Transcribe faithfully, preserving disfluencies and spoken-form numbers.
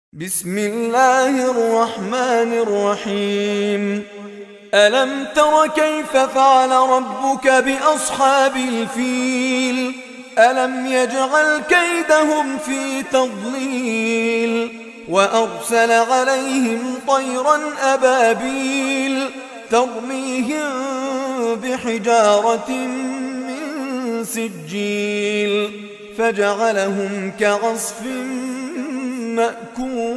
بسم الله الرحمن الرحيم. ألم تر كيف فعل ربك بأصحاب الفيل؟ ألم يجعل كيدهم في تضليل وأرسل عليهم طيرا أبابيل ترميهم بحجارة من سجيل فجعلهم كعصف مأكول.